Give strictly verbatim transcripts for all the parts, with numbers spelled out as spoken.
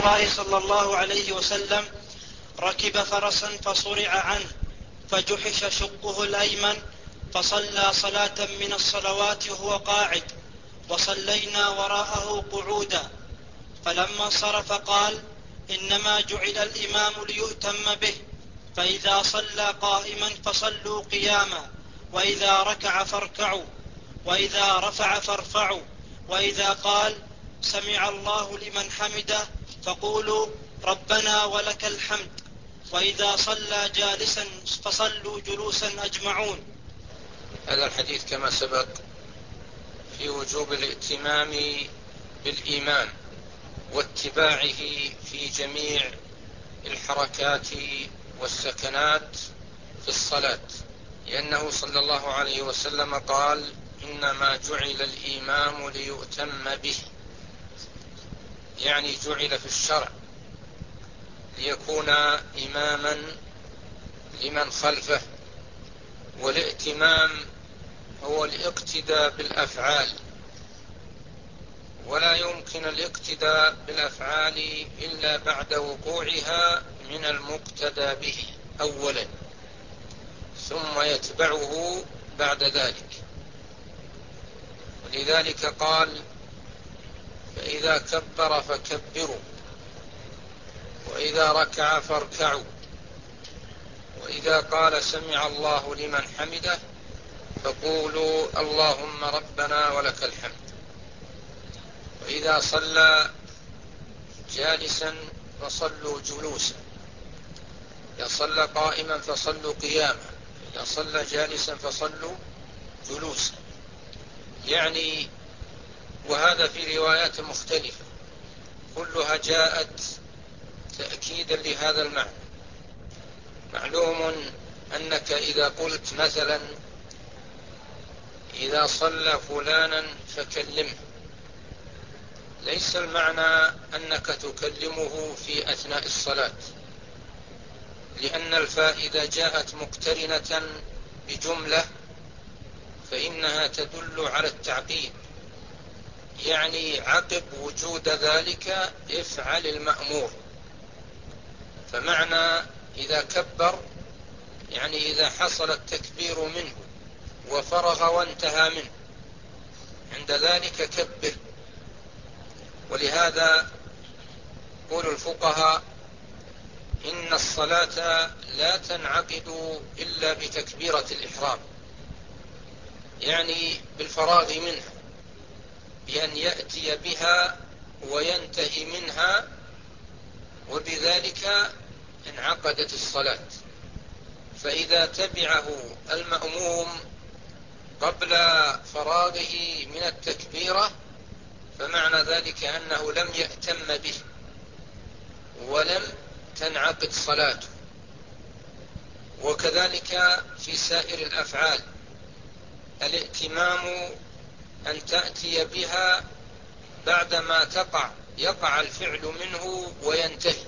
الله صلى الله عليه وسلم ركب فرسا فصرع عنه فجحش شقه الأيمن فصلى صلاة من الصلوات وهو قاعد وصلينا وراءه قعودا، فلما انصرف قال: إنما جعل الإمام ليؤتم به، فإذا صلى قائما فصلوا قياما، وإذا ركع فاركعوا، وإذا رفع فارفعوا، وإذا قال سمع الله لمن حمده فقولوا ربنا ولك الحمد، وإذا صلى جالسا فصلوا جلوسا أجمعون. هذا الحديث كما سبق في وجوب الائتمام بالإمام واتباعه في جميع الحركات والسكنات في الصلاة، لأنه صلى الله عليه وسلم قال: إنما جعل الإمام ليؤتم به، يعني جعل في الشرع ليكون إماما لمن خلفه. والائتمام هو الاقتداء بالأفعال، ولا يمكن الاقتداء بالأفعال إلا بعد وقوعها من المقتدى به أولا، ثم يتبعه بعد ذلك. ولذلك قال: فإذا كبر فكبروا، وإذا ركع فاركعوا، وإذا قال سمع الله لمن حمده فقولوا اللهم ربنا ولك الحمد، وإذا صلى جالسا فصلوا جلوسا، إذا صلى قائما فصلوا قياما، إذا صلى جالسا فصلوا جلوسا، يعني وهذا في روايات مختلفة كلها جاءت تأكيدا لهذا المعنى. معلوم أنك إذا قلت مثلا إذا صلى فلانا فكلمه، ليس المعنى أنك تكلمه في أثناء الصلاة، لأن الفاء إذا جاءت مقترنة بجملة فإنها تدل على التعقيب، يعني عقب وجود ذلك افعل المأمور. فمعنى إذا كبر يعني إذا حصل التكبير منه وفرغ وانتهى منه، عند ذلك كبر. ولهذا يقول الفقهاء إن الصلاة لا تنعقد إلا بتكبيرة الإحرام، يعني بالفراغ منها، بأن يأتي بها وينتهي منها، وبذلك انعقدت الصلاة. فإذا تبعه المأموم قبل فراغه من التكبيرة فمعنى ذلك أنه لم يأتم به ولم تنعقد صلاته. وكذلك في سائر الأفعال الائتمام أن تأتي بها بعدما تقع يقع الفعل منه وينتهي.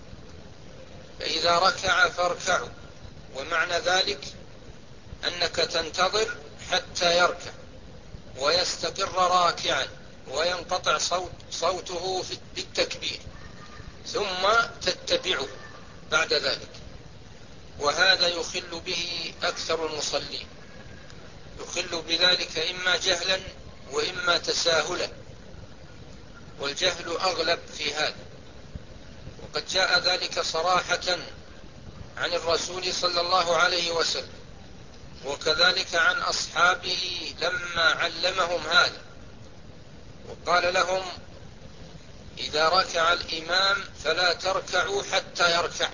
فإذا ركع فاركعوا، ومعنى ذلك أنك تنتظر حتى يركع ويستقر راكعا وينقطع صوت صوته بالتكبير، ثم تتبعه بعد ذلك. وهذا يخل به أكثر المصلين، يخل بذلك إما جهلا وإما تساهلا، والجهل أغلب في هذا. وقد جاء ذلك صراحة عن الرسول صلى الله عليه وسلم، وكذلك عن أصحابه لما علمهم هذا، وقال لهم إذا ركع الإمام فلا تركعوا حتى يركع،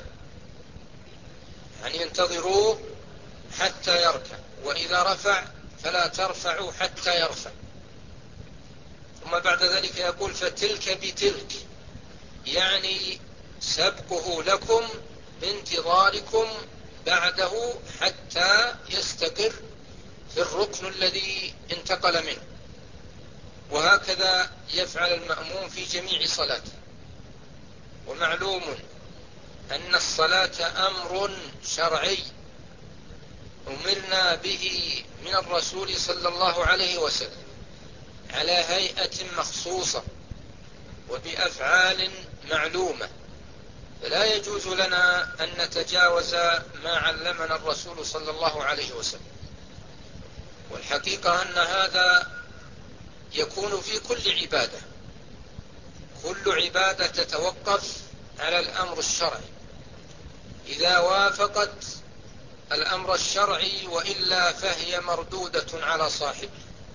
يعني انتظروه حتى يركع، وإذا رفع فلا ترفعوا حتى يرفع. ثم بعد ذلك يقول فتلك بتلك، يعني سبقه لكم بانتظاركم بعده حتى يستقر في الركن الذي انتقل منه. وهكذا يفعل المأموم في جميع صلاته. ومعلوم أن الصلاة أمر شرعي أمرنا به من الرسول صلى الله عليه وسلم على هيئة مخصوصة، وبأفعال معلومة، فلا يجوز لنا أن نتجاوز ما علمنا الرسول صلى الله عليه وسلم. والحقيقة أن هذا يكون في كل عبادة، كل عبادة تتوقف على الأمر الشرعي، إذا وافقت الأمر الشرعي وإلا فهي مردودة على صاحبه.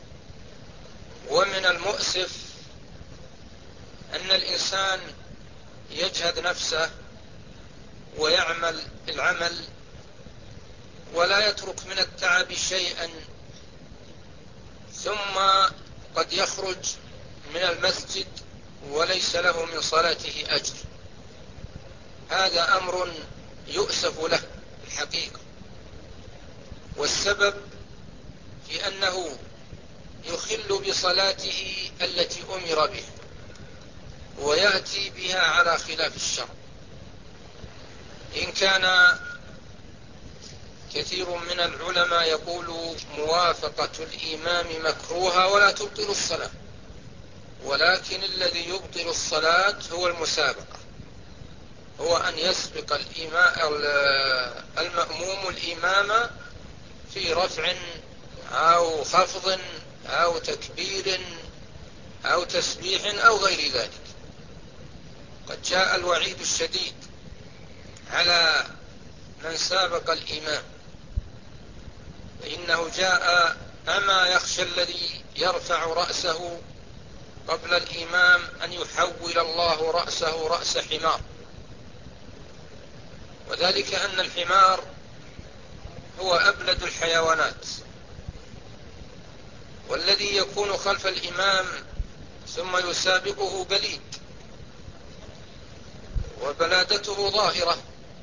ومن المؤسف أن الإنسان يجهد نفسه ويعمل العمل ولا يترك من التعب شيئا، ثم قد يخرج من المسجد وليس له من صلاته أجر. هذا أمر يؤسف له الحقيقة، والسبب في أنه يخل بصلاته التي أمر به ويأتي بها على خلاف الشرع. إن كان كثير من العلماء يقول موافقة الإمام مكروهة ولا تبطل الصلاة، ولكن الذي يبطل الصلاة هو المسابقة، هو أن يسبق المأموم الإمام في رفع أو خفض أو تكبير أو تسبيح أو غير ذلك. قد جاء الوعيد الشديد على من سابق الإمام، فإنه جاء أما يخشى الذي يرفع رأسه قبل الإمام أن يحول الله رأسه رأس حمار، وذلك أن الحمار هو أبلد الحيوانات، والذي يكون خلف الإمام ثم يسابقه بليد وبلادته ظاهرة،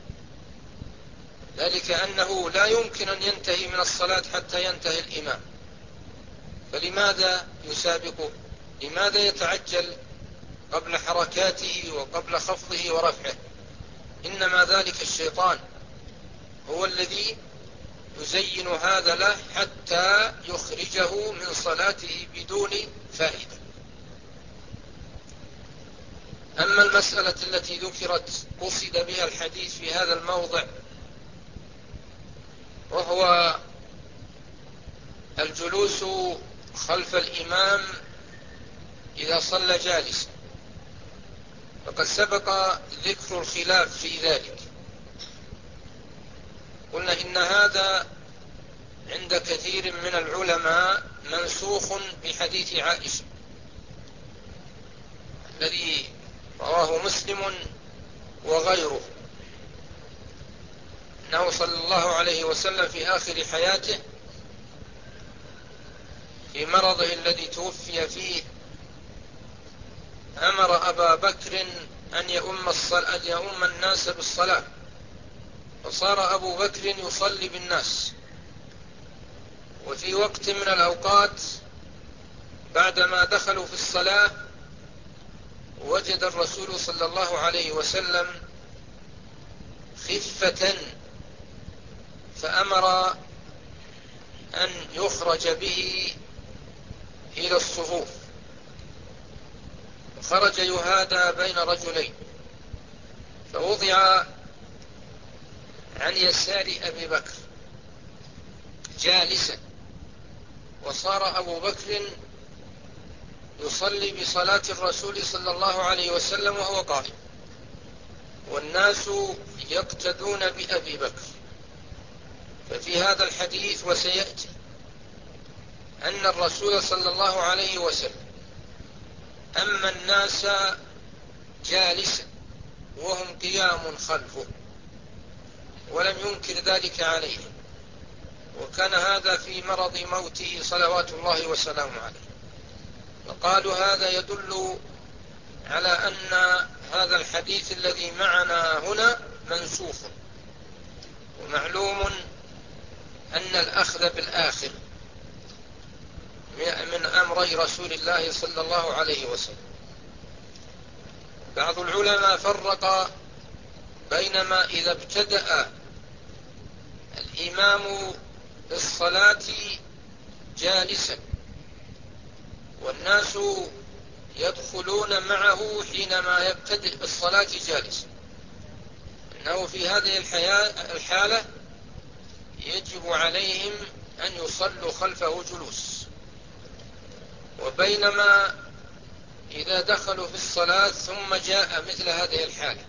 ذلك أنه لا يمكن أن ينتهي من الصلاة حتى ينتهي الإمام، فلماذا يسابقه؟ لماذا يتعجل قبل حركاته وقبل خفضه ورفعه؟ إنما ذلك الشيطان هو الذي يزين هذا له حتى يخرجه من صلاته بدون فائدة. أما المسألة التي ذكرت قصد بها الحديث في هذا الموضع، وهو الجلوس خلف الإمام إذا صلى جالسا، فقد سبق ذكر الخلاف في ذلك. قلنا إن هذا عند كثير من العلماء منسوخ بحديث عائشة الذي رواه مسلم وغيره، أنه صلى الله عليه وسلم في آخر حياته في مرضه الذي توفي فيه أمر أبا بكر أن يؤم, أن يؤم الناس بالصلاة، فصار أبو بكر يصلي بالناس. وفي وقت من الأوقات بعدما دخلوا في الصلاة وجد الرسول صلى الله عليه وسلم خفة، فأمر أن يخرج به إلى الصفوف، خرج يهادى بين رجلين، فوضع عن يسار أبي بكر جالسا، وصار أبو بكر يصلي بصلاة الرسول صلى الله عليه وسلم وهو قائم، والناس يقتدون بأبي بكر. ففي هذا الحديث وسيأتي أن الرسول صلى الله عليه وسلم أما الناس جالسا وهم قيام خلفه، ولم ينكر ذلك عليهم، وكان هذا في مرض موته صلوات الله وسلامه عليه. فقالوا هذا يدل على أن هذا الحديث الذي معنا هنا منسوخ، ومعلوم أن الأخذ بالآخر من أمر رسول الله صلى الله عليه وسلم. بعض العلماء فرق بينما إذا ابتدأ الإمام بالصلاة جالسا والناس يدخلون معه حينما يبتدئ بالصلاة جالسا، إنه في هذه الحالة يجب عليهم أن يصلوا خلفه جلوس. وبينما إذا دخلوا في الصلاة ثم جاء مثل هذه الحالة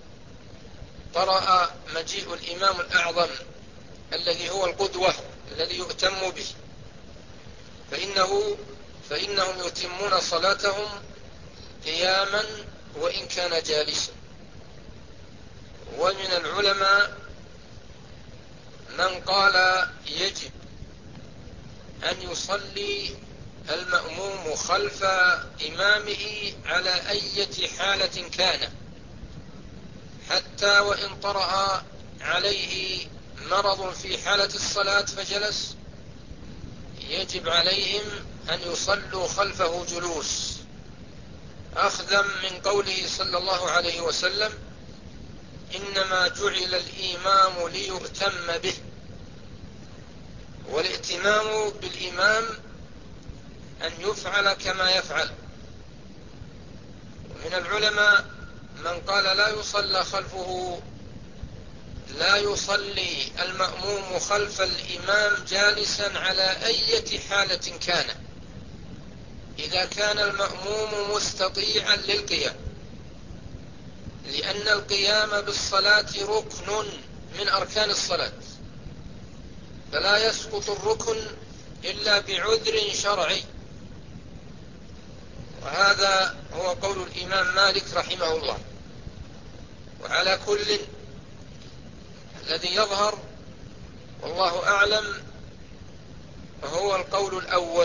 طرأ مجيء الإمام الأعظم الذي هو القدوة الذي يؤتم به، فإنه فإنهم يتمون صلاتهم قياما وإن كان جالسا. ومن العلماء من قال يجب أن يصلي المأموم خلف إمامه على أي حالة كان، حتى وإن طرأ عليه مرض في حالة الصلاة فجلس، يجب عليهم أن يصلوا خلفه جلوس، أخذا من قوله صلى الله عليه وسلم: إنما جعل الإمام ليؤتم به. والائتمام بالإمام أن يفعل كما يفعل. ومن العلماء من قال لا يصلى خلفه لا يصلي المأموم خلف الإمام جالسا على أي حالة كان، إذا كان المأموم مستطيعا للقيام، لأن القيام بالصلاة ركن من أركان الصلاة، فلا يسقط الركن إلا بعذر شرعي. وهذا هو قول الإمام مالك رحمه الله. وعلى كل الذي يظهر والله أعلم هو القول الأول،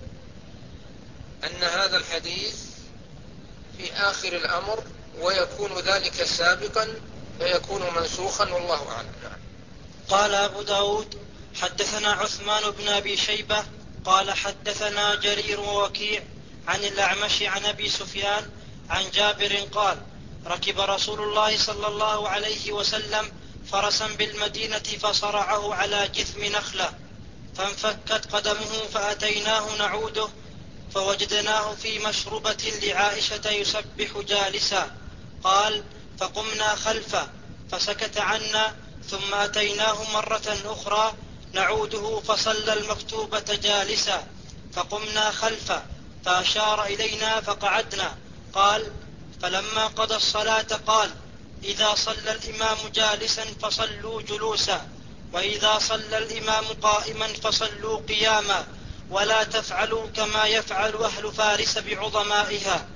أن هذا الحديث في آخر الأمر ويكون ذلك سابقا فيكون منسوخا، والله أعلم. قال أبو داود: حدثنا عثمان بن أبي شيبة قال حدثنا جرير ووكيع عن الأعمش عن أبي سفيان عن جابر قال: ركب رسول الله صلى الله عليه وسلم فرسا بالمدينة فصرعه على جثم نخلة، فانفكت قدمه فأتيناه نعوده فوجدناه في مشربة لعائشة يسبح جالسا. قال: فقمنا خلفه فسكت عنا، ثم أتيناه مرة أخرى نعوده فصلى المكتوبة جالسا، فقمنا خلفه فأشار إلينا فقعدنا. قال: فلما قضى الصلاة قال: إذا صلى الإمام جالسا فصلوا جلوسا، وإذا صلى الإمام قائما فصلوا قياما، ولا تفعلوا كما يفعل أهل فارس بعظمائها.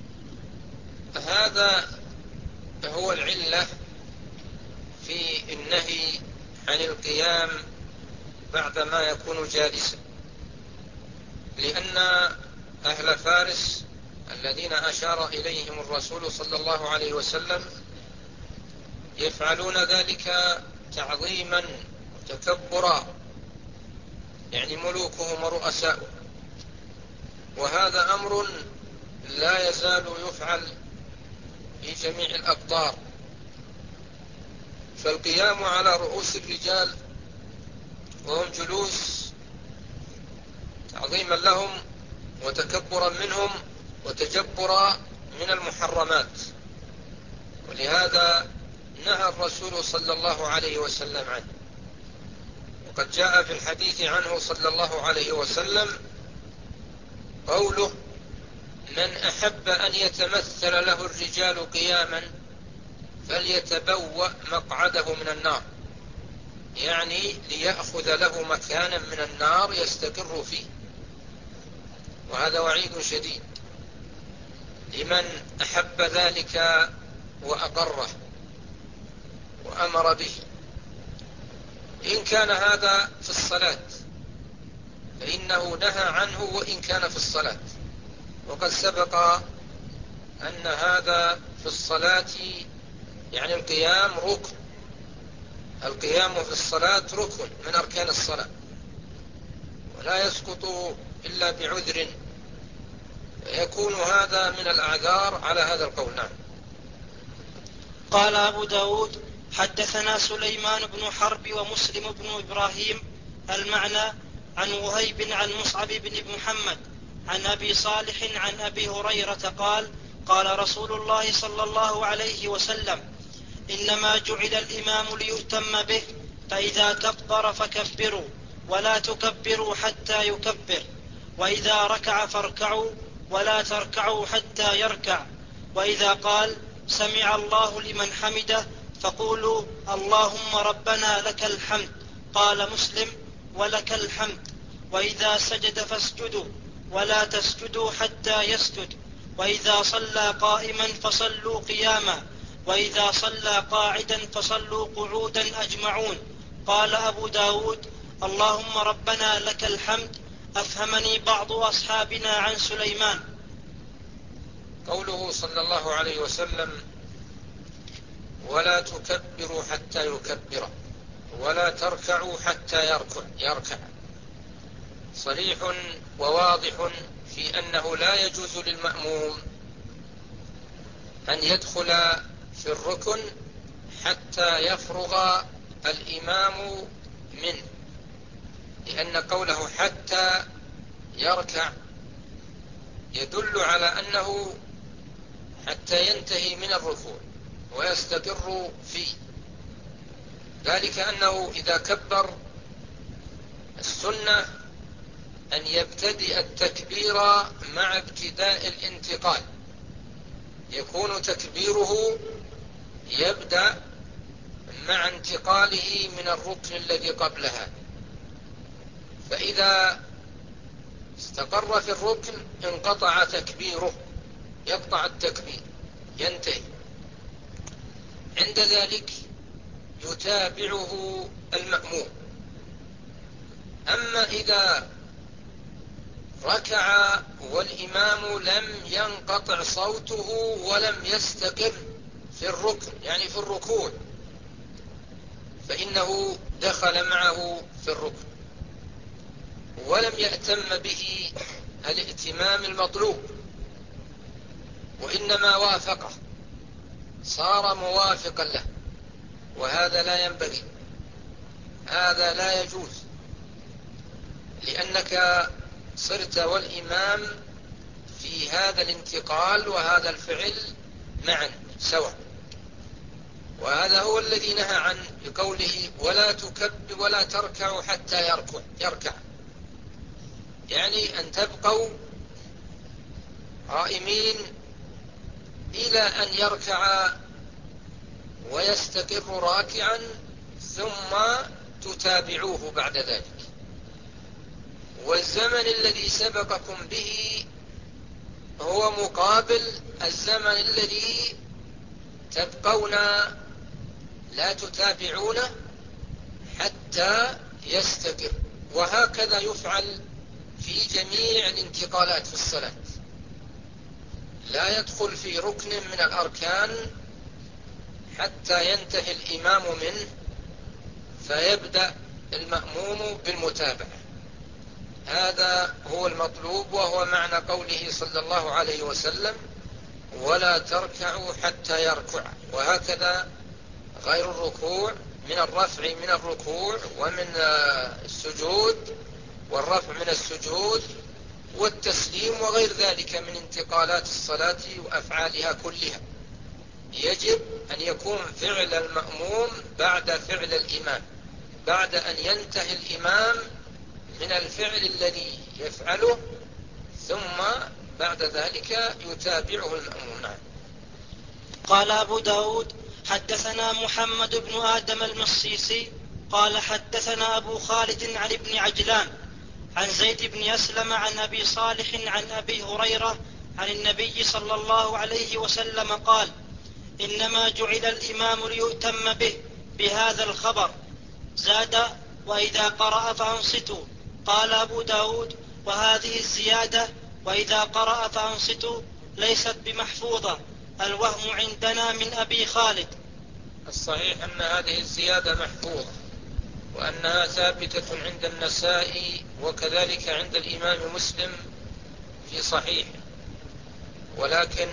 هذا هو العلة في النهي عن القيام بعدما يكون جالسا، لأن أهل فارس الذين أشار إليهم الرسول صلى الله عليه وسلم يفعلون ذلك تعظيما وتكبرا، يعني ملوكهم ورؤساؤهم، وهذا أمر لا يزال يفعل في جميع الأقطار. فالقيام على رؤوس الرجال وهم جلوس تعظيما لهم وتكبرا منهم وتجبرا من المحرمات، ولهذا نهى الرسول صلى الله عليه وسلم عنه. وقد جاء في الحديث عنه صلى الله عليه وسلم قوله: من أحب أن يتمثل له الرجال قياما فليتبوأ مقعده من النار، يعني ليأخذ له مكانا من النار يستقر فيه. وهذا وعيد شديد لمن أحب ذلك وأقره وأمر به. إن كان هذا في الصلاة فإنه نهى عنه وإن كان في الصلاة، وقد سبق أن هذا في الصلاة يعني القيام ركن، القيام في الصلاة ركن من أركان الصلاة، ولا يسقط إلا بعذر، يكون هذا من الأعذار على هذا القول. نعم. قال أبو داود: حدثنا سليمان بن حرب ومسلم بن إبراهيم المعنى عن وهيب عن مصعب بن محمد عن أبي صالح عن أبي هريرة قال قال رسول الله صلى الله عليه وسلم إنما جعل الإمام ليؤتم به فإذا كبر فكبروا ولا تكبروا حتى يكبر وإذا ركع فاركعوا ولا تركعوا حتى يركع وإذا قال سمع الله لمن حمده فقولوا اللهم ربنا لك الحمد قال مسلم ولك الحمد وإذا سجد فاسجدوا ولا تسجدوا حتى يسجد وإذا صلى قائما فصلوا قياما وإذا صلى قاعدا فصلوا قعودا أجمعون. قال أبو داود اللهم ربنا لك الحمد أفهمني بعض أصحابنا عن سليمان. قوله صلى الله عليه وسلم ولا تكبروا حتى يكبر ولا تركعوا حتى يركع, يركع صريح وواضح في أنه لا يجوز للمأموم أن يدخل في الركن حتى يفرغ الإمام منه، لأن قوله حتى يركع يدل على أنه حتى ينتهي من الركوع ويستقر فيه، ذلك أنه إذا كبر السنة أن يبتدئ التكبير مع ابتداء الانتقال، يكون تكبيره يبدأ مع انتقاله من الركن الذي قبلها، فإذا استقر في الركن انقطع تكبيره، يقطع التكبير ينتهي، عند ذلك يتابعه المأموم. أما إذا ركع والإمام لم ينقطع صوته ولم يستقر في الركن يعني في الركوع، فإنه دخل معه في الركن ولم يأتم به الائتمام المطلوب، وإنما وافقه، صار موافقا له، وهذا لا ينبغي، هذا لا يجوز، لأنك صرت والإمام في هذا الانتقال وهذا الفعل معا سوا، وهذا هو الذي نهى عنه بقوله ولا تكبر ولا تركعوا حتى يركع يركع يعني أن تبقوا قائمين إلى أن يركع ويستقر راكعا ثم تتابعوه بعد ذلك. والزمن الذي سبقكم به هو مقابل الزمن الذي تبقون لا تتابعونه حتى يستقر، وهكذا يفعل في جميع الانتقالات في الصلاة، لا يدخل في ركن من الأركان حتى ينتهي الإمام منه فيبدأ المأموم بالمتابعة، هذا هو المطلوب، وهو معنى قوله صلى الله عليه وسلم ولا تركعوا حتى يركع. وهكذا غير الركوع من الرفع من الركوع ومن السجود والرفع من السجود والتسليم وغير ذلك من انتقالات الصلاة وأفعالها كلها، يجب أن يكون فعل المأموم بعد فعل الإمام، بعد أن ينتهي الإمام من الفعل الذي يفعله ثم بعد ذلك يتابعه المأموم. نعم. قال أبو داود حدثنا محمد بن آدم المصيصي قال حدثنا أبو خالد عن ابن عجلان عن زيد بن أسلم عن أبي صالح عن أبي هريرة عن النبي صلى الله عليه وسلم قال إنما جعل الإمام ليؤتم به بهذا الخبر. زاد وإذا قرأ فأنصتوا. قال أبو داود وهذه الزيادة وإذا قرأ فأنصتوا ليست بمحفوظة، الوهم عندنا من أبي خالد. الصحيح أن هذه الزيادة محفوظة وأنها ثابتة عند النسائي وكذلك عند الإمام مسلم في صحيح، ولكن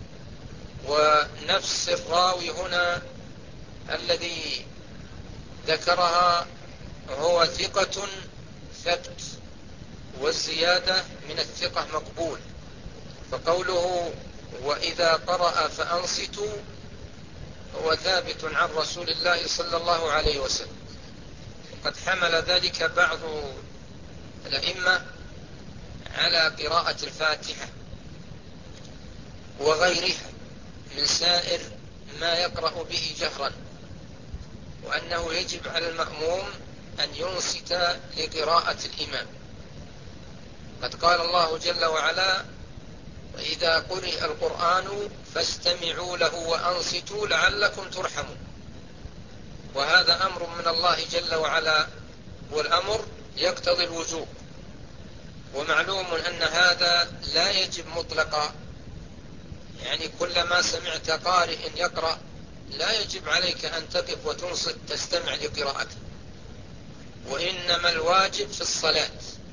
ونفس الراوي هنا الذي ذكرها هو ثقة ثبت والزيادة من الثقة مقبول. فقوله وإذا قرأ فأنصتوا هو ثابت عن رسول الله صلى الله عليه وسلم، وقد حمل ذلك بعض الأئمة على قراءة الفاتحة وغيرها من سائر ما يقرأ به جهرا، وأنه يجب على المأموم أن ينصت لقراءة الإمام. قد قال الله جل وعلا وإذا قرئ القرآن فاستمعوا له وأنصتوا لعلكم ترحمون، وهذا أمر من الله جل وعلا، والأمر يقتضي الوجوب. ومعلوم أن هذا لا يجب مطلقا، يعني كلما سمعت قارئ يقرأ لا يجب عليك أن تقف وتنصت تستمع لقراءته، وإنما الواجب في الصلاة.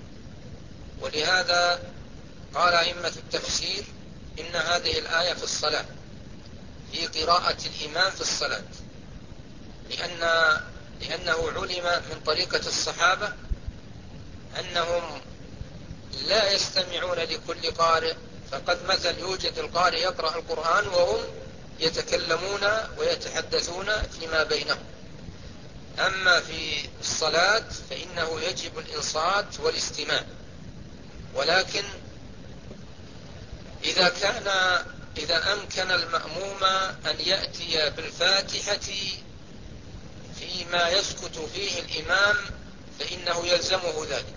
ولهذا قال أئمة التفسير إن هذه الآية في الصلاة، في قراءة الإمام في الصلاة، لأن لأنه علم من طريقة الصحابة أنهم لا يستمعون لكل قارئ، فقد مثل يوجد القارئ يقرأ القرآن وهم يتكلمون ويتحدثون فيما بينهم. أما في الصلاة فإنه يجب الإنصات والاستماع. ولكن إذا كان إذا أمكن المأموم أن يأتي بالفاتحة فيما يسكت فيه الإمام فإنه يلزمه ذلك،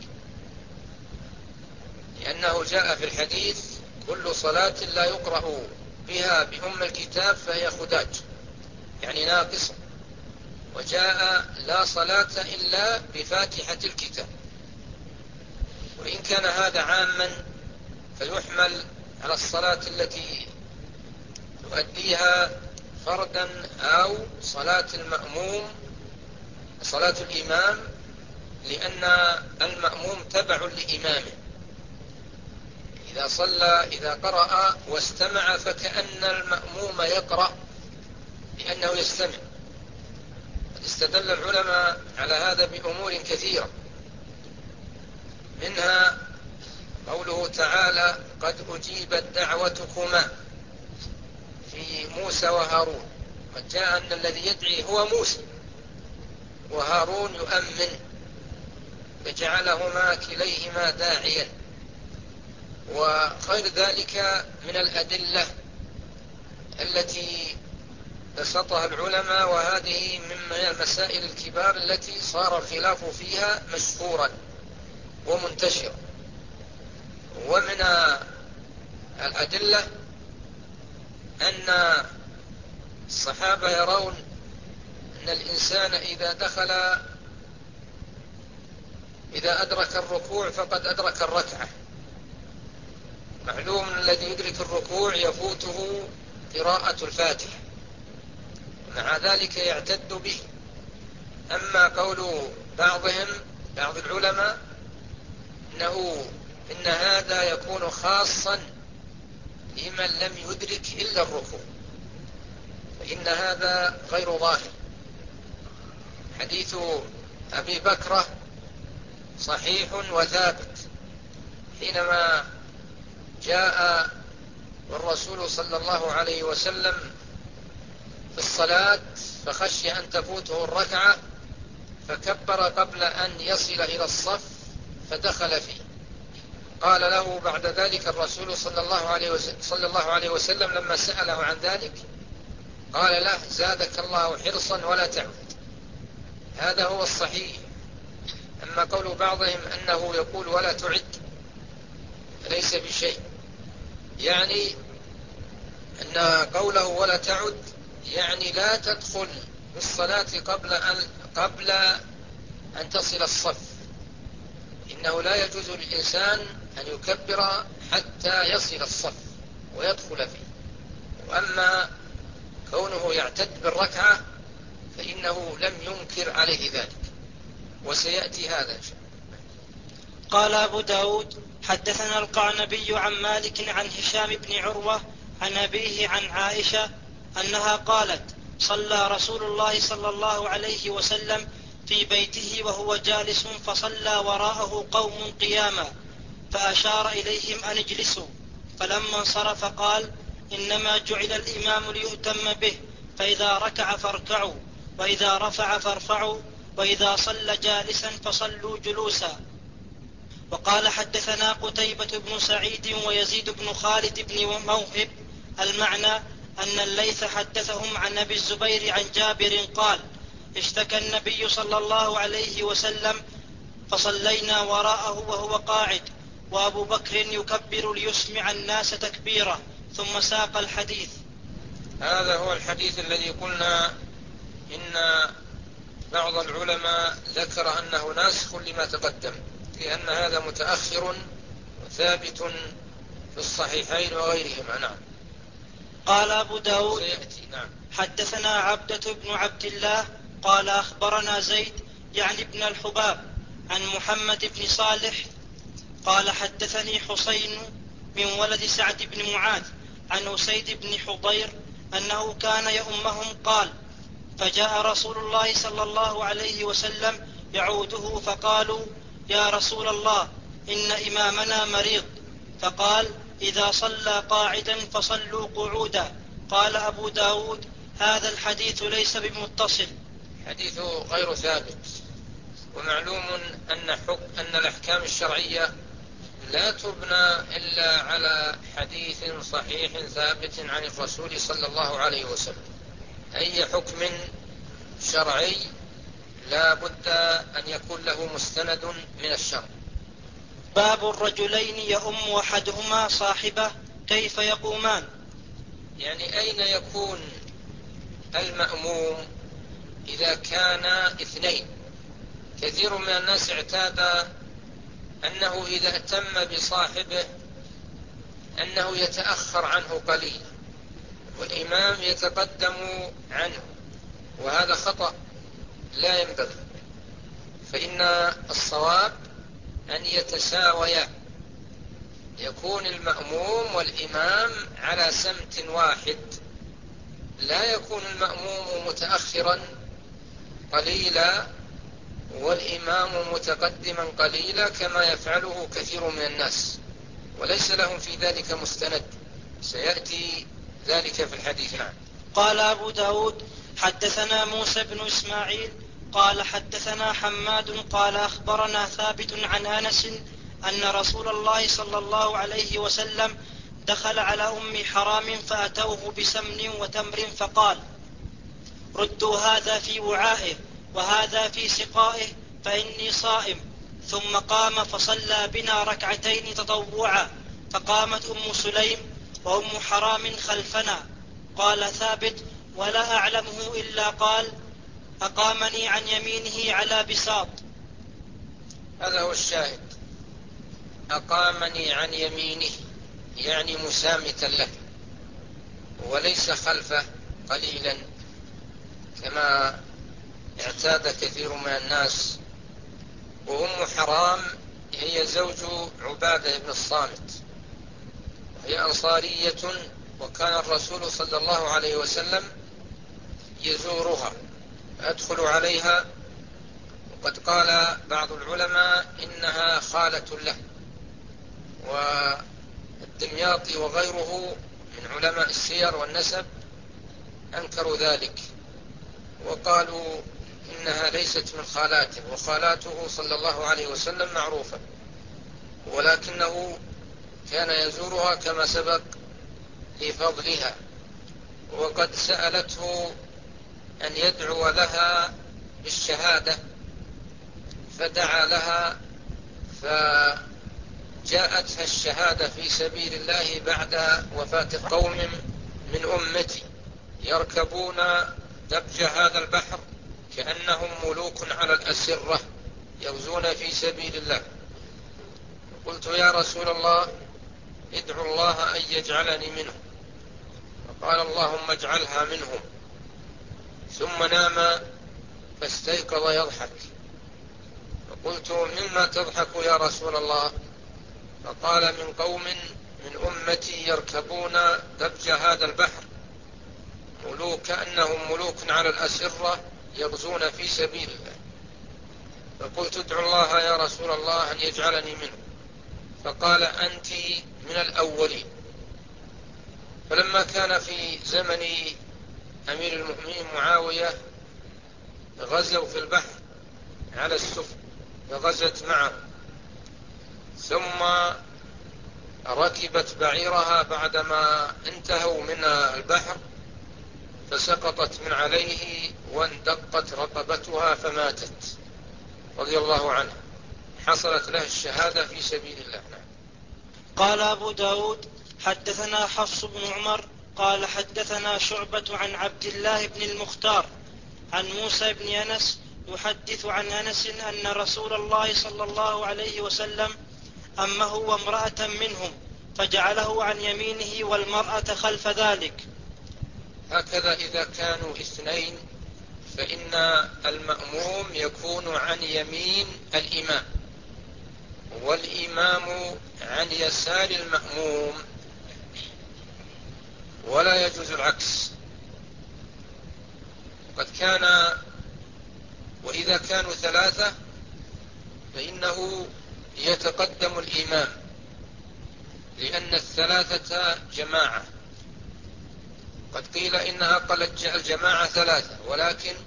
لأنه جاء في الحديث كل صلاة لا يقرأ بها بأم الكتاب فهي خداج، يعني ناقصة. وجاء لا صلاة إلا بفاتحة الكتاب. وإن كان هذا عاما فيحمل على الصلاة التي تؤديها فردا أو صلاة المأموم صلاة الإمام، لأن المأموم تبع لإمامه. إذا صلى إذا قرأ واستمع فكأن المأموم يقرأ لأنه يستمع. استدل العلماء على هذا بأمور كثيرة، منها قوله تعالى قد أجيبت دعوتكما في موسى وهارون. قد جاء أن الذي يدعي هو موسى وهارون يؤمن، فجعلهما كليهما داعيا. وغير ذلك من الأدلة التي بسطها العلماء، وهذه من المسائل الكبار التي صار الخلاف فيها مشهورا ومنتشرا. ومن الأدلة أن الصحابة يرون أن الإنسان إذا دخل إذا أدرك الركوع فقد أدرك الركعة. معلوم الذي يدرك الركوع يفوته قراءة الفاتحة، مع ذلك يعتد به. أما قول بعضهم بعض العلماء إنه إن هذا يكون خاصا لمن لم يدرك إلا الركوع، فإن هذا غير ظاهر. حديث أبي بكرة صحيح وثابت، حينما جاء والرسول صلى الله عليه وسلم في الصلاة فخشي أن تفوته الركعة فكبر قبل أن يصل إلى الصف فدخل فيه. قال له بعد ذلك الرسول صلى الله عليه وسلم, صلى الله عليه وسلم لما سأله عن ذلك قال له زادك الله حرصا ولا تعود. هذا هو الصحيح. أما قول بعضهم أنه يقول ولا تعد ليس بشيء، يعني أن قوله ولا تعد يعني لا تدخل بالصلاة قبل أن, قبل أن تصل الصف. إنه لا يجوز للإنسان أن يكبر حتى يصل الصف ويدخل فيه. وأما كونه يعتد بالركعة فإنه لم ينكر عليه ذلك، وسيأتي هذا. قال أبو داود حدثنا القعنبي عن مالك عن هشام بن عروة عن أبيه عن عائشة أنها قالت صلى رسول الله صلى الله عليه وسلم في بيته وهو جالس فصلى وراءه قوم قياما فأشار إليهم أن اجلسوا. فلما انصرف قال: إنما جعل الإمام ليؤتم به، فإذا ركع فاركعوا، وإذا رفع فارفعوا، وإذا صلى جالسا فصلوا جلوسا. وقال: حدثنا قتيبة بن سعيد ويزيد بن خالد بن موهب. المعنى أن الليث حدثهم عن أبي الزبير عن جابر قال: اشتكى النبي صلى الله عليه وسلم فصلينا وراءه وهو قاعد، وأبو بكر يكبر ليسمع الناس تكبيره، ثم ساق الحديث. هذا هو الحديث الذي قلنا إن بعض العلماء ذكر أنه ناسخ لما تقدم، لأن هذا متأخر وثابت في الصحيحين وغيرهما. نعم. قال أبو داود: نعم. حدثنا عبدة بن عبد الله قال أخبرنا زيد يعني ابن الحباب عن محمد بن صالح قال حدثني حسين من ولد سعد بن معاذ عن أسيد بن حضير أنه كان يؤمهم قال: فجاء رسول الله صلى الله عليه وسلم يعوده فقالوا: يا رسول الله، إن إمامنا مريض. فقال: إذا صلى قاعدا فصلوا قعودا. قال أبو داود: هذا الحديث ليس بمتصل. حديث غير ثابت. ومعلوم أن, حكم أن الأحكام الشرعية لا تبنى إلا على حديث صحيح ثابت عن الرسول صلى الله عليه وسلم. أي حكم شرعي لا بد أن يكون له مستند من الشرع. باب الرجلين يؤم أحدهما صاحبه كيف يقومان. يعني أين يكون المأموم إذا كان اثنين؟ كثير من الناس اعتاد أنه إذا اتم بصاحبه أنه يتأخر عنه قليلا والإمام يتقدم عنه، وهذا خطأ لا ينبغي. فإن الصواب أن يتساويا، يكون المأموم والإمام على سمت واحد، لا يكون المأموم متأخرا قليلا والإمام متقدما قليلا كما يفعله كثير من الناس، وليس لهم في ذلك مستند، سيأتي ذلك في الحديث. نعم. قال أبو داود: حدثنا موسى بن إسماعيل قال حدثنا حماد قال أخبرنا ثابت عن أنس أن رسول الله صلى الله عليه وسلم دخل على أم حرام فأتوه بسمن وتمر فقال: ردوا هذا في وعائه وهذا في سقائه فإني صائم. ثم قام فصلى بنا ركعتين تطوعا، فقامت أم سليم وأم حرام خلفنا. قال ثابت: ولا أعلمه إلا قال: أقامني عن يمينه على بساط. هذا هو الشاهد، أقامني عن يمينه يعني مسامتا له، وليس خلفه قليلا كما اعتاد كثير من الناس. وأم حرام هي زوج عبادة بن الصامت، وهي أنصارية، وكان الرسول صلى الله عليه وسلم يزورها أدخل عليها، وقد قال بعض العلماء إنها خالة له، والدمياطي وغيره من علماء السير والنسب أنكروا ذلك وقالوا إنها ليست من خالاته، وخالاته صلى الله عليه وسلم معروفة، ولكنه كان يزورها كما سبق لفضلها. وقد سألته أن يدعو لها بالشهادة فدعا لها، فجاءتها الشهادة في سبيل الله بعد وفاة قوم من أمتي يركبون دبج هذا البحر كأنهم ملوك على الأسرة يغزون في سبيل الله. قلت: يا رسول الله، ادعو الله أن يجعلني منهم. فقال: اللهم اجعلها منهم. ثم نام فاستيقظ يضحك، فقلت: مما تضحك يا رسول الله؟ فقال: من قوم من أمتي يركبون دبج هذا البحر ملوك كأنهم ملوك على الأسرة يغزون في سبيل الله. فقلت: ادعو الله يا رسول الله أن يجعلني منهم. فقال أنت من الأولين. فلما كان في زمن أمير المؤمنين معاوية غزوا في البحر على السفن، فغزت معه، ثم ركبت بعيرها بعدما انتهوا من البحر، فسقطت من عليه واندقت رقبتها فماتت رضي الله عنها، حصلت له الشهادة في سبيل الله. قال أبو داود حدثنا حفص بن عمر قال حدثنا شعبة عن عبد الله بن المختار عن موسى بن أنس يحدث عن أنس أن رسول الله صلى الله عليه وسلم أمه وامرأة منهم فجعله عن يمينه والمرأة خلف ذلك. هكذا إذا كانوا اثنين فإن المأموم يكون عن يمين الإمام، والإمام عن يسار المأموم، ولا يجوز العكس. قد كان وإذا كانوا ثلاثة فإنه يتقدم الإمام، لأن الثلاثة جماعة. قد قيل إن أقل الجماعة ثلاثة، ولكن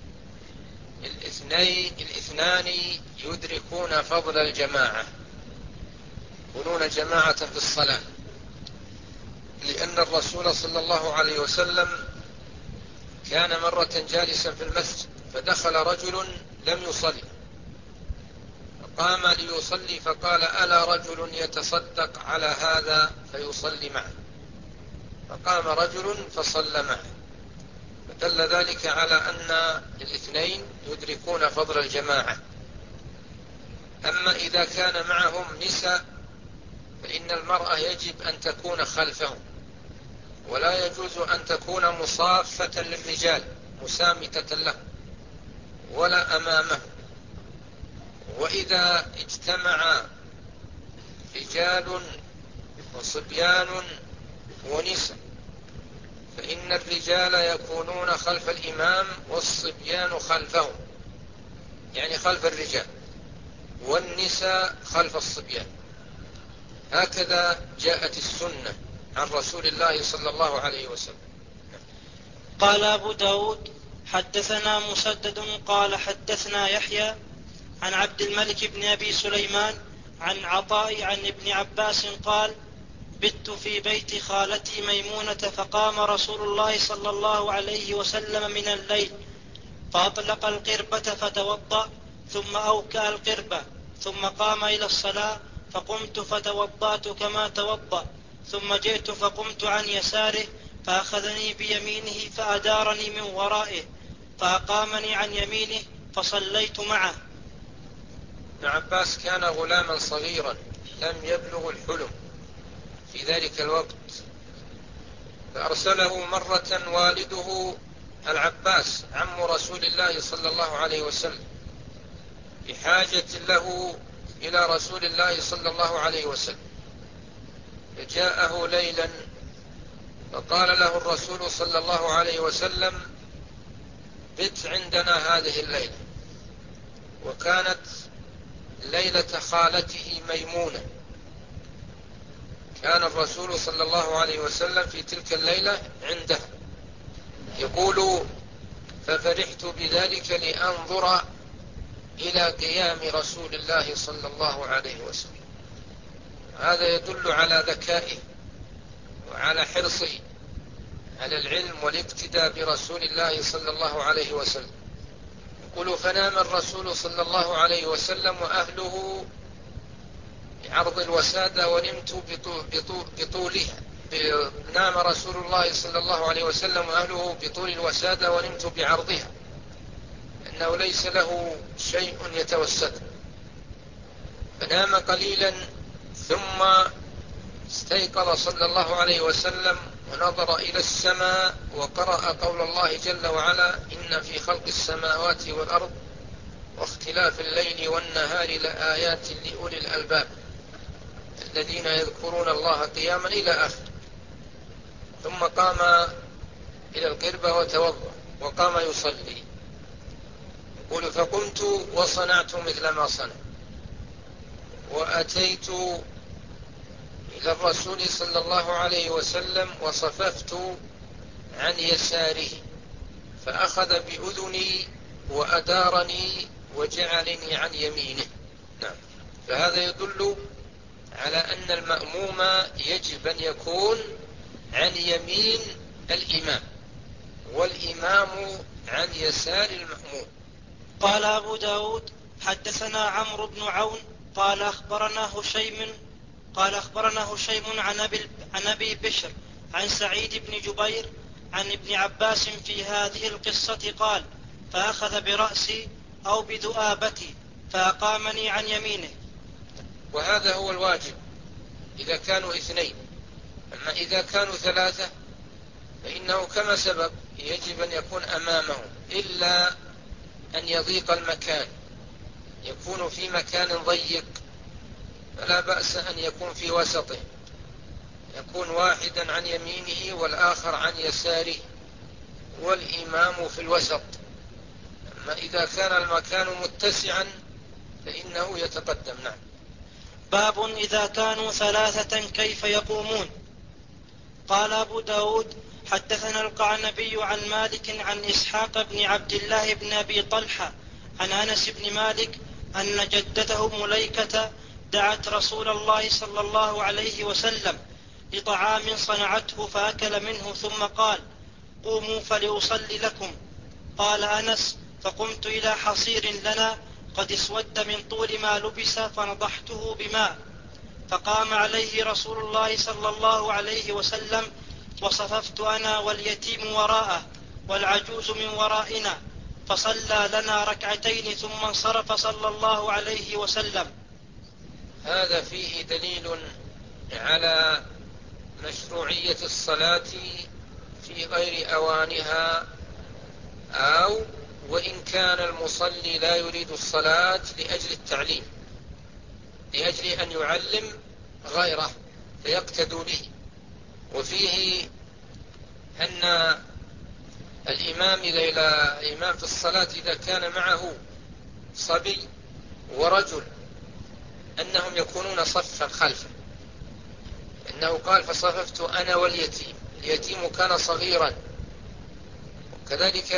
الاثنين الاثنان يدركون فضل الجماعة، يكونون جماعة في الصلاة، لأن الرسول صلى الله عليه وسلم كان مرة جالسا في المسجد فدخل رجل لم يصلي، فقام ليصلي فقال ألا رجل يتصدق على هذا فيصلي معه، فقام رجل فصلى معه، فدل ذلك على أن الاثنين يدركون فضل الجماعة. أما إذا كان معهم نساء فإن المرأة يجب أن تكون خلفهم، ولا يجوز أن تكون مصافة للرجال مسامتة له ولا أمامه. وإذا اجتمع رجال وصبيان ونساء فإن الرجال يكونون خلف الإمام والصبيان خلفهم، يعني خلف الرجال، والنساء خلف الصبيان. هكذا جاءت السنة عن رسول الله صلى الله عليه وسلم. قال أبو داود حدثنا مسدد قال حدثنا يحيى عن عبد الملك بن أبي سليمان عن عطاء عن ابن عباس قال بت في بيت خالتي ميمونة فقام رسول الله صلى الله عليه وسلم من الليل فأطلق القربة فتوضأ ثم أوكأ القربة ثم قام إلى الصلاة فقمت فتوضأت كما توضأ ثم جئت فقمت عن يساره فأخذني بيمينه فأدارني من ورائه فأقامني عن يمينه فصليت معه. ابن عباس كان غلاما صغيرا لم يبلغ الحلم في ذلك الوقت، فأرسله مرة والده العباس عم رسول الله صلى الله عليه وسلم بحاجة له إلى رسول الله صلى الله عليه وسلم، فجاءه ليلا فقال له الرسول صلى الله عليه وسلم بت عندنا هذه الليلة. وكانت ليلة خالته ميمونة، كان الرسول صلى الله عليه وسلم في تلك الليلة عنده. يقول ففرحت بذلك لأنظر إلى قيام رسول الله صلى الله عليه وسلم. هذا يدل على ذكائه وعلى حرصه على العلم والاقتداء برسول الله صلى الله عليه وسلم. يقول فنام الرسول صلى الله عليه وسلم وأهله بعرض الوسادة ونمت بطولها. نام رسول الله صلى الله عليه وسلم وأهله بطول الوسادة ونمت بعرضها، إنه ليس له شيء يتوسد. فنام قليلا ثم استيقظ صلى الله عليه وسلم ونظر إلى السماء وقرأ قول الله جل وعلا إن في خلق السماوات والأرض واختلاف الليل والنهار لآيات لأولي الألباب الذين يذكرون الله قياما إلى آخر. ثم قام إلى القربة وتوضأ وقام يصلي. يقول فقمت وصنعت مثل ما صنع، وأتيت إلى الرسول صلى الله عليه وسلم وصففت عن يساره فأخذ بأذني وأدارني وجعلني عن يمينه. نعم. فهذا يدل على أن المأموم يجب أن يكون عن يمين الإمام والإمام عن يسار المأموم. قال أبو داود حدثنا عمرو بن عون قال أخبرنا هشيم قال أخبرنا هشيم عن أبي, عن أبي بشر عن سعيد بن جبير عن ابن عباس في هذه القصة قال فأخذ برأسي أو بذؤابتي فأقامني عن يمينه. وهذا هو الواجب إذا كانوا اثنين. أما إذا كانوا ثلاثة فإنه كما سبق يجب أن يكون أمامهم إلا أن يضيق المكان، يكون في مكان ضيق فلا بأس أن يكون في وسطه، يكون واحدا عن يمينه والآخر عن يساره والإمام في الوسط. أما إذا كان المكان متسعا فإنه يتقدم. نعم. باب إذا كانوا ثلاثة كيف يقومون. قال أبو داود حدثنا القعنبي عن مالك عن إسحاق بن عبد الله بن أبي طلحة عن أنس بن مالك أن جدته مليكة دعت رسول الله صلى الله عليه وسلم لطعام صنعته فأكل منه ثم قال قوموا فلأصلي لكم. قال أنس فقمت إلى حصير لنا قد اسود من طول ما لبس فنضحته بماء فقام عليه رسول الله صلى الله عليه وسلم وصففت أنا واليتيم وراءه والعجوز من ورائنا فصلى لنا ركعتين ثم انصرف صلى الله عليه وسلم. هذا فيه دليل على مشروعية الصلاة في غير أوانها أو وإن كان المصلي لا يريد الصلاة لأجل التعليم، لأجل أن يعلم غيره فيقتدوا به. وفيه أن الإمام إذا إلى الإمام في الصلاة إذا كان معه صبي ورجل أنهم يكونون صفا خلفه، إنه قال فصففت أنا واليتيم، اليتيم كان صغيرا. وكذلك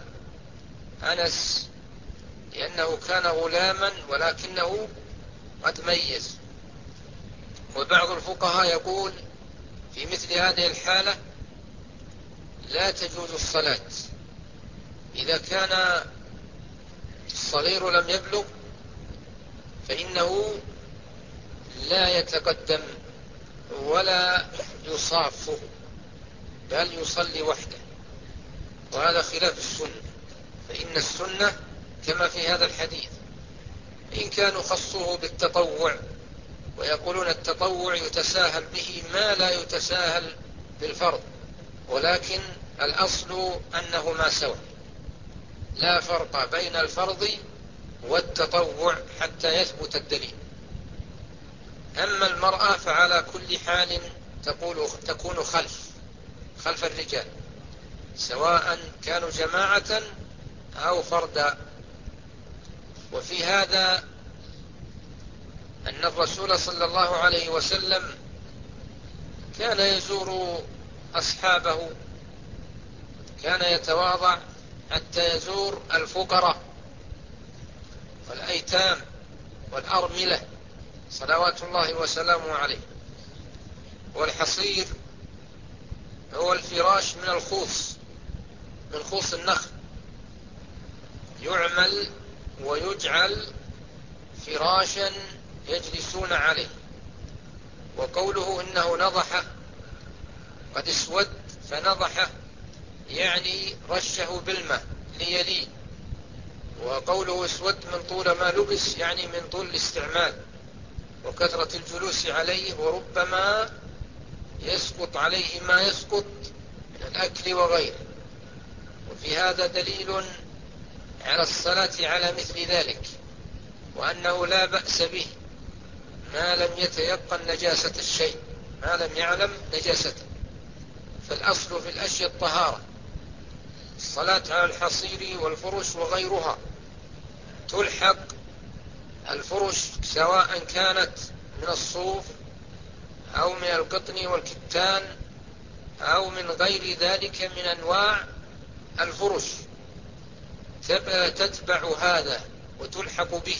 أنس لأنه كان غلاما ولكنه قد ميز. وبعض الفقهاء يقول في مثل هذه الحالة لا تجوز الصلاة إذا كان الصغير لم يبلغ، فإنه لا يتقدم ولا يصافه بل يصلي وحده، وهذا خلاف السنة. فإن السنة كما في هذا الحديث إن كانوا خصوه بالتطوع ويقولون التطوع يتساهل به ما لا يتساهل بالفرض، ولكن الأصل أنهما سواء، لا فرق بين الفرض والتطوع حتى يثبت الدليل. أما المرأة فعلى كل حال تقول تكون خلف خلف الرجال سواء كانوا جماعة أو فردا. وفي هذا أن الرسول صلى الله عليه وسلم كان يزور أصحابه، كان يتواضع حتى يزور الفقراء والأيتام والأرملة صلوات الله وسلامه عليه. والحصير هو الفراش من الخوص من خوص النخل، يعمل ويجعل فراشا يجلسون عليه. وقوله إنه نضح قد اسود فنضح يعني رشه بالماء ليليه. وقوله اسود من طول ما لبس يعني من طول الاستعمال وكثرة الجلوس عليه، وربما يسقط عليه ما يسقط من الأكل وغيره. وفي هذا دليل على الصلاة على مثل ذلك، وأنه لا بأس به ما لم يتيقن نجاسة الشيء، ما لم يعلم نجاسته. فالأصل في الأشياء الطهارة. الصلاة على الحصير والفرش وغيرها تلحق الفرش سواء كانت من الصوف أو من القطن والكتان أو من غير ذلك من أنواع الفرش تتبع هذا وتلحق به،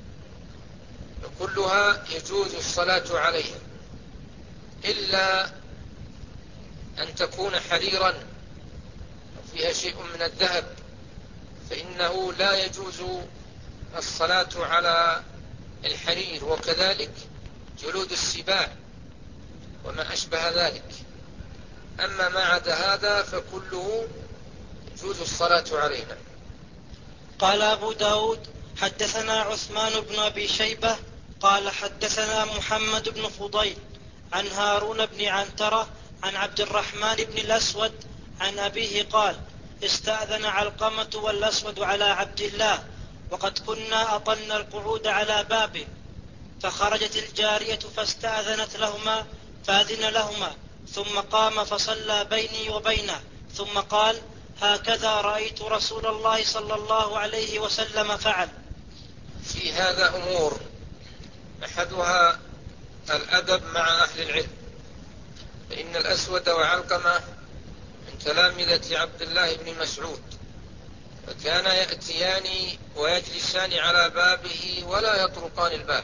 وكلها يجوز الصلاة عليها إلا أن تكون حريرا فيها شيء من الذهب، فإنه لا يجوز الصلاة على الحرير، وكذلك جلود السباع وما أشبه ذلك. أما ما عدا هذا فكله يجوز الصلاة علينا. قال أبو داود حدثنا عثمان بن أبي شيبة قال حدثنا محمد بن فضيل عن هارون بن عنترة عن عبد الرحمن بن الأسود عن أبيه قال استأذن علقمة والأسود على عبد الله وقد كنا أطلنا القعود على بابه، فخرجت الجارية فاستأذنت لهما فأذن لهما، ثم قام فصلى بيني وبينه، ثم قال هكذا رأيت رسول الله صلى الله عليه وسلم فعل. في هذا أمور، أحدها الأدب مع أهل العلم، فإن الأسود وعلقمة من تلامذة عبد الله بن مسعود، فكان يأتيان ويجلسان على بابه ولا يطرقان الباب،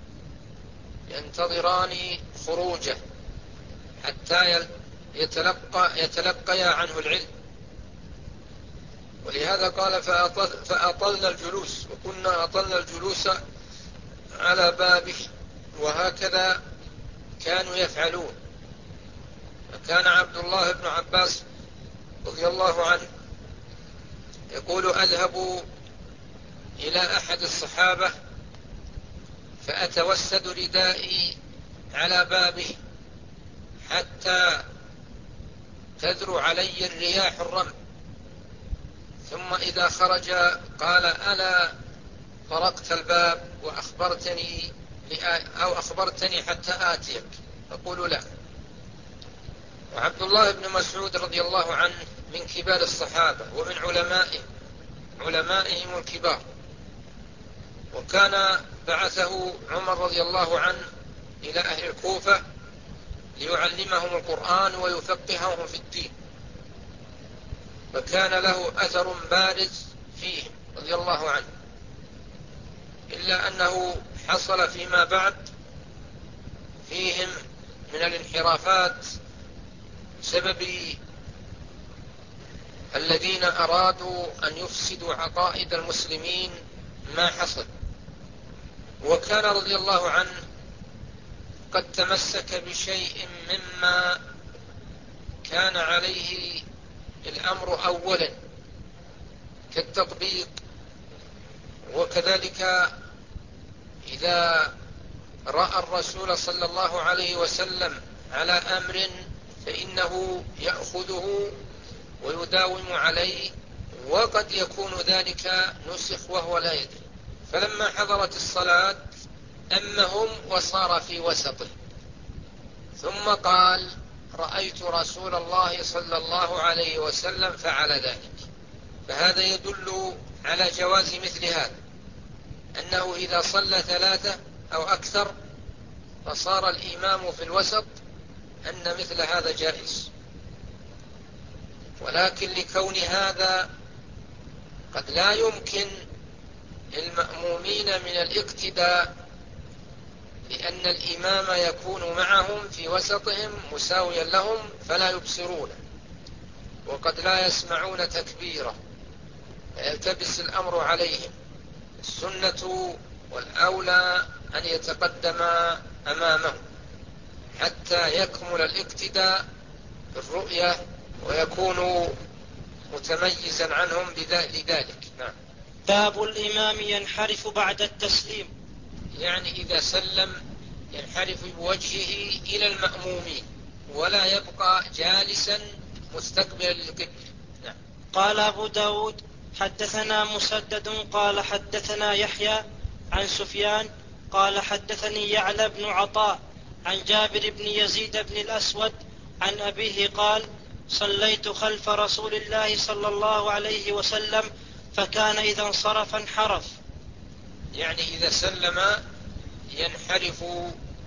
ينتظران خروجه حتى يتلقى يتلقيا عنه العلم. ولهذا قال فأطل فأطلنا الجلوس، وكنا أطلنا الجلوس على بابه، وهكذا كانوا يفعلون. فكان عبد الله بن عباس رضي الله عنه يقول أذهب إلى أحد الصحابة فأتوسد ردائي على بابه حتى تذرو علي الرياح الرمل، ثم إذا خرج قال ألا طرقت الباب وأخبرتني أو أخبرتني حتى آتيك؟ فقولوا لا. وعبد الله بن مسعود رضي الله عنه من كبار الصحابة ومن علمائهم علمائهم الكبار، وكان بعثه عمر رضي الله عنه إلى أهل الكوفة ليعلمهم القرآن ويفقههم في الدين، فكان له أثر بارز فيهم رضي الله عنه، إلا أنه حصل فيما بعد فيهم من الانحرافات بسبب الذين أرادوا أن يفسدوا عقائد المسلمين ما حصل. وكان رضي الله عنه قد تمسك بشيء مما كان عليه الأمر أولا كالتطبيق، وكذلك إذا رأى الرسول صلى الله عليه وسلم على أمر فإنه يأخذه ويداوم عليه، وقد يكون ذلك نسخ وهو لا يدري. فلما حضرت الصلاة أمهم وصار في وسطه، ثم قال رأيت رسول الله صلى الله عليه وسلم فعل ذلك. فهذا يدل على جواز مثل هذا، أنه إذا صلى ثلاثة أو أكثر فصار الإمام في الوسط أن مثل هذا جائز. ولكن لكون هذا قد لا يمكن للمأمومين من الاقتداء، لأن الإمام يكون معهم في وسطهم مساويا لهم فلا يبصرون، وقد لا يسمعون تكبيره، فيلتبس الأمر عليهم. السنة والأولى أن يتقدم أمامهم حتى يكمل الاقتداء بالرؤية ويكون متميزا عنهم لذلك. نعم. باب الإمام ينحرف بعد التسليم، يعني إذا سلم ينحرف بوجهه إلى المأمومين ولا يبقى جالسا مستقبلا للقبلة. نعم. قال أبو داود حدثنا مسدد قال حدثنا يحيى عن سفيان قال حدثني يعلى بن عطاء عن جابر بن يزيد بن الأسود عن أبيه قال صليت خلف رسول الله صلى الله عليه وسلم فكان إذا انصرف انحرف. يعني إذا سلم ينحرف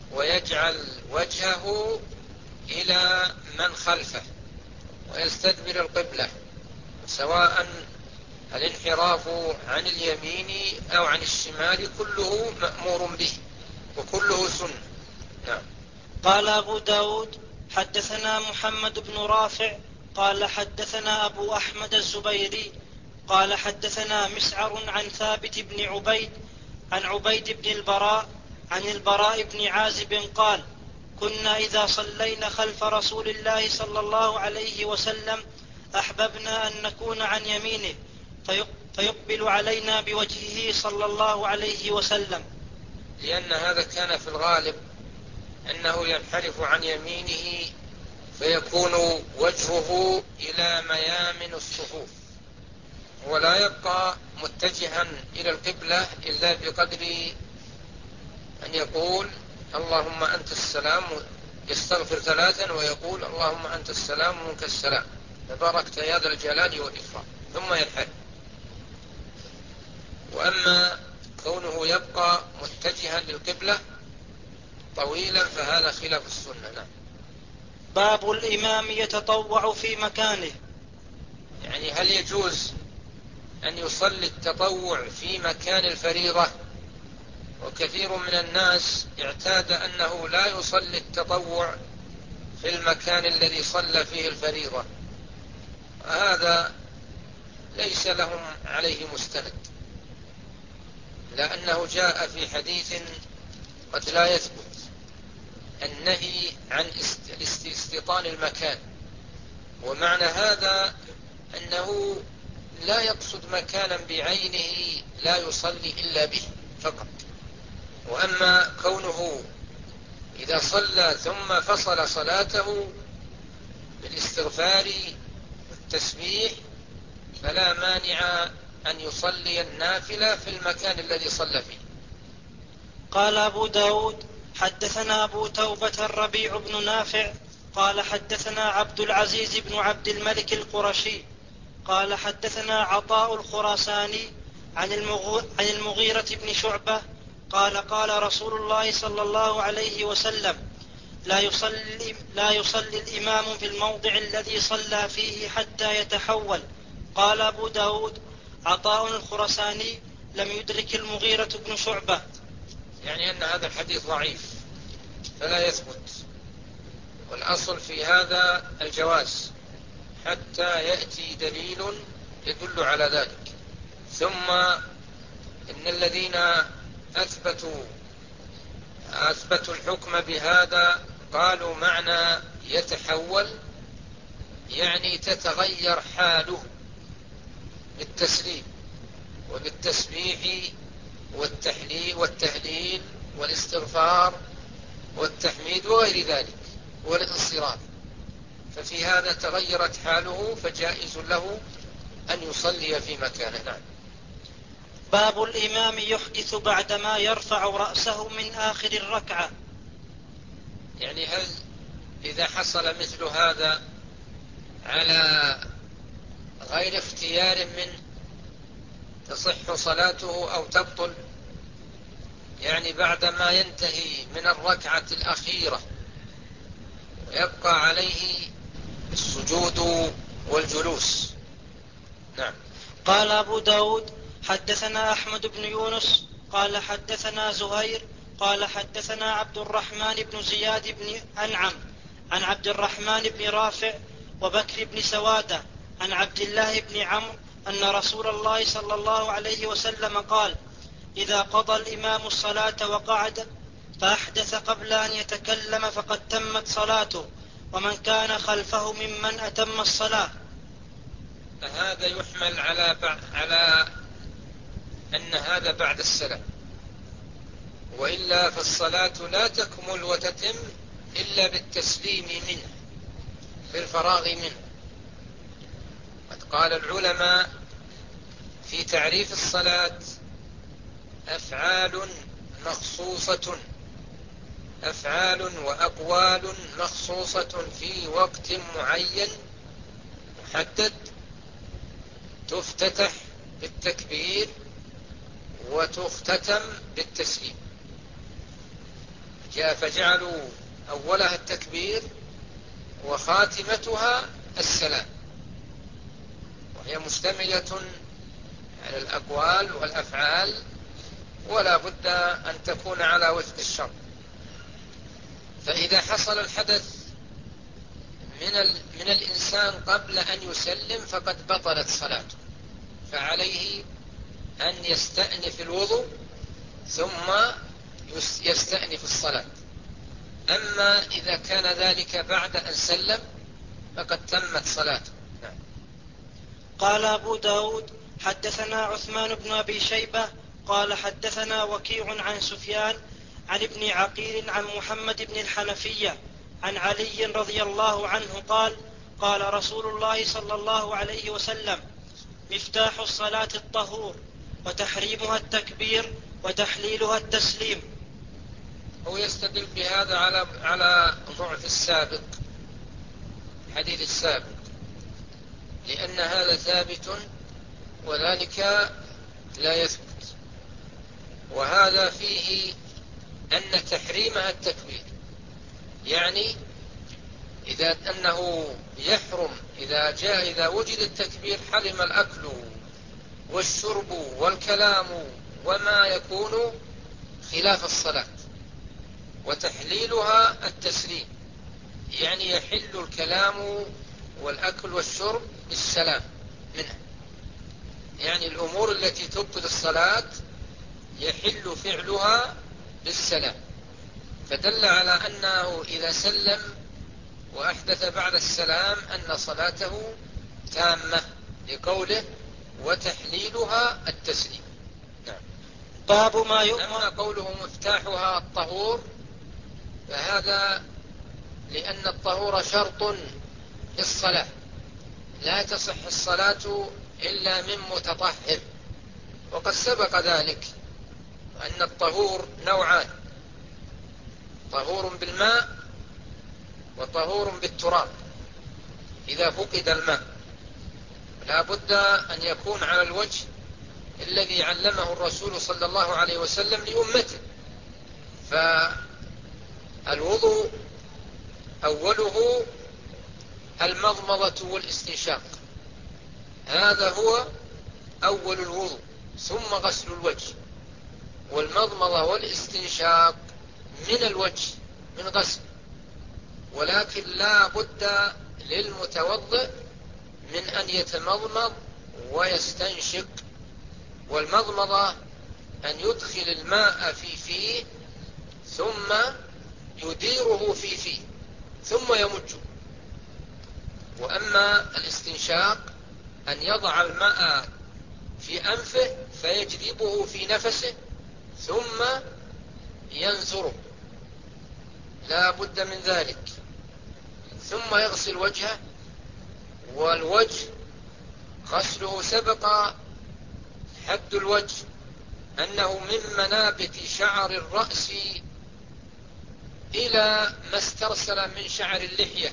ويجعل وجهه إلى من خلفه ويستدبر القبلة، سواء الانحراف عن اليمين أو عن الشمال كله مأمور به وكله سنة. نعم. قال أبو داود حدثنا محمد بن رافع قال حدثنا أبو أحمد الزبيري قال حدثنا مسعر عن ثابت بن عبيد عن عبيد بن البراء عن البراء بن عازب قال كنا إذا صلينا خلف رسول الله صلى الله عليه وسلم أحببنا أن نكون عن يمينه فيقبل علينا بوجهه صلى الله عليه وسلم، لأن هذا كان في الغالب أنه ينحرف عن يمينه فيكون وجهه إلى ميامن الصفوف، ولا يبقى متجها إلى القبلة إلا بقدر أن يقول اللهم أنت السلام، يستغفر ثلاثا ويقول اللهم أنت السلام ومنك السلام تباركت يا ذا الجلال والإكرام، ثم ينحرف. وأما كونه يبقى متجها للقبلة طويلا فهذا خلاف السنة. نعم. باب الإمام يتطوع في مكانه، يعني هل يجوز أن يصلي التطوع في مكان الفريضة؟ وكثير من الناس اعتاد أنه لا يصلي التطوع في المكان الذي صلى فيه الفريضة، هذا ليس لهم عليه مستند، لأنه جاء في حديث قد لا يثبت النهي عن استيطان المكان، ومعنى هذا أنه لا يقصد مكانا بعينه لا يصلي إلا به فقط. وأما كونه إذا صلى ثم فصل صلاته بالاستغفار والتسبيح فلا مانع أن يصلي النافلة في المكان الذي صلى فيه. قال أبو داود حدثنا أبو توبة الربيع بن نافع قال حدثنا عبد العزيز بن عبد الملك القرشي قال حدثنا عطاء الخراساني عن المغيرة بن شعبة قال قال رسول الله صلى الله عليه وسلم لا يصلي, لا يصلي الإمام في الموضع الذي صلى فيه حتى يتحول. قال أبو داود عطاء الخراساني لم يدرك المغيرة بن شعبة، يعني أن هذا الحديث ضعيف فلا يثبت، والأصل في هذا الجواز حتى يأتي دليل يدل على ذلك. ثم إن الذين أثبتوا أثبتوا الحكم بهذا قالوا معنى يتحول يعني تتغير حاله بالتسليم وبالتسبيح والتحليل والتهليل والاستغفار والتحميد وغير ذلك والانصراف، ففي هذا تغيرت حاله فجائز له أن يصلي في مكانه. نعم. باب الإمام يحدث بعدما يرفع رأسه من آخر الركعة، يعني هل إذا حصل مثل هذا على غير اختيار منه تصح صلاته أو تبطل؟ يعني بعدما ينتهي من الركعة الأخيرة ويبقى عليه السجود والجلوس. نعم. قال أبو داود حدثنا أحمد بن يونس قال حدثنا زهير قال حدثنا عبد الرحمن بن زياد بن أنعم عن عبد الرحمن بن رافع وبكر بن سوادة عن عبد الله بن عمرو أن رسول الله صلى الله عليه وسلم قال إذا قضى الإمام الصلاة وقعد فأحدث قبل أن يتكلم فقد تمت صلاته ومن كان خلفه ممن أتم الصلاة. هذا يحمل على على أن هذا بعد السلام، وإلا فالصلاة لا تكمل وتتم إلا بالتسليم منه بالفراغ منه. قد قال العلماء في تعريف الصلاة أفعال مخصوصة أفعال وأقوال مخصوصة في وقت معين محدد تفتتح بالتكبير وتختتم بالتسليم. جاء فجعلوا أولها التكبير وخاتمتها السلام، وهي مشتملة على الأقوال والأفعال، ولا بد أن تكون على وفق الشرع. فإذا حصل الحدث من, من الإنسان قبل أن يسلم فقد بطلت صلاته، فعليه أن يستأنف الوضوء ثم يستأنف الصلاة. أما إذا كان ذلك بعد أن سلم فقد تمت صلاته. نعم. قال أبو داود حدثنا عثمان بن أبي شيبة قال حدثنا وكيع عن سفيان عن ابن عقيل عن محمد بن الحنفية عن علي رضي الله عنه قال قال رسول الله صلى الله عليه وسلم: مفتاح الصلاة الطهور، وتحريمها التكبير، وتحليلها التسليم. هو يستدل بهذا على على ضعف السابق، الحديث السابق، لأن هذا ثابت وذلك لا يثبت. وهذا فيه أن تحريمها التكبير، يعني إذا أنه يحرم إذا جاء إذا وجد التكبير حرم الأكل والشرب والكلام وما يكون خلاف الصلاة. وتحليلها التسليم، يعني يحل الكلام والأكل والشرب بالسلام منها، يعني الأمور التي تبطل الصلاة يحل فعلها بالسلام. فدل على أنه إذا سلم وأحدث بعد السلام أن صلاته تامة، لقوله وتحليلها التسليم. نعم. باب ما يؤمر. أما قوله مفتاحها الطهور فهذا لأن الطهور شرط للصلاة، لا تصح الصلاة إلا من متطهر، وقد سبق ذلك أن الطهور نوعان: طهور بالماء وطهور بالتراب. إذا فقد الماء لا بد أن يكون على الوجه الذي علمه الرسول صلى الله عليه وسلم لأمته. فالوضوء أوله المضمضة والاستنشاق، هذا هو أول الوضوء، ثم غسل الوجه. والمضمضة والاستنشاق من الوجه من غسل، ولكن لا بد للمتوضئ من أن يتمضمض ويستنشق. والمضمضة أن يدخل الماء في فيه ثم يديره في فيه ثم يمجه. وأما الاستنشاق أن يضع الماء في أنفه فيجذبه في نفسه ثم ينثره، لا بد من ذلك. ثم يغسل وجهه، والوجه غسله سبق حد الوجه أنه من منابت شعر الرأس إلى ما استرسل من شعر اللحية،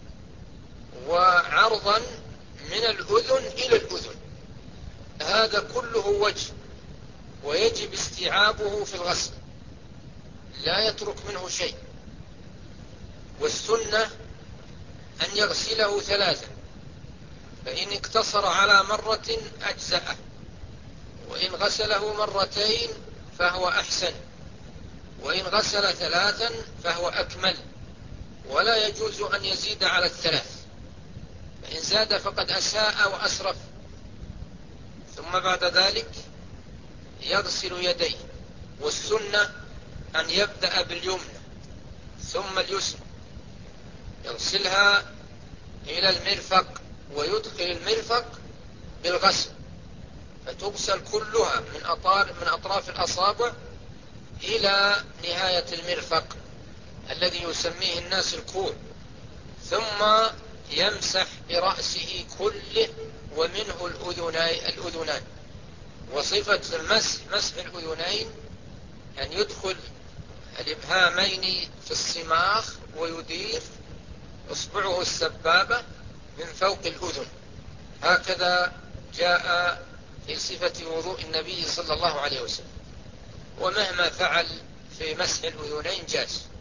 وعرضا من الأذن إلى الأذن، هذا كله وجه، ويجب استيعابه في الغسل، لا يترك منه شيء. والسنة أن يغسله ثلاثا، فإن اقتصر على مرة أجزأه، وإن غسله مرتين فهو أحسن، وإن غسل ثلاثا فهو أكمل، ولا يجوز أن يزيد على الثلاث، فإن زاد فقد أساء وأسرف. ثم بعد ذلك يغسل يديه، والسنة أن يبدأ باليمنى ثم اليسرى، يغسلها إلى المرفق ويدخل المرفق بالغسل، فتغسل كلها من أطراف, من أطراف الأصابع إلى نهاية المرفق الذي يسميه الناس الكوع. ثم يمسح برأسه كله ومنه الأذنان. وصفة المسح مسح الأذنين أن يدخل الإبهامين في الصماخ ويدير إصبعه السبابة من فوق الأذن، هكذا جاء في صفة وضوء النبي صلى الله عليه وسلم. ومهما فعل في مسح الأذنين جاز.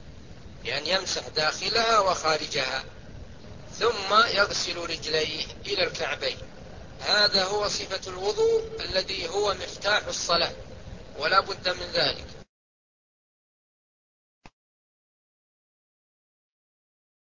يعني يمسح داخلها وخارجها، ثم يغسل رجليه إلى الكعبين. هذا هو صفة الوضوء الذي هو مفتاح الصلاة، ولا بد من ذلك.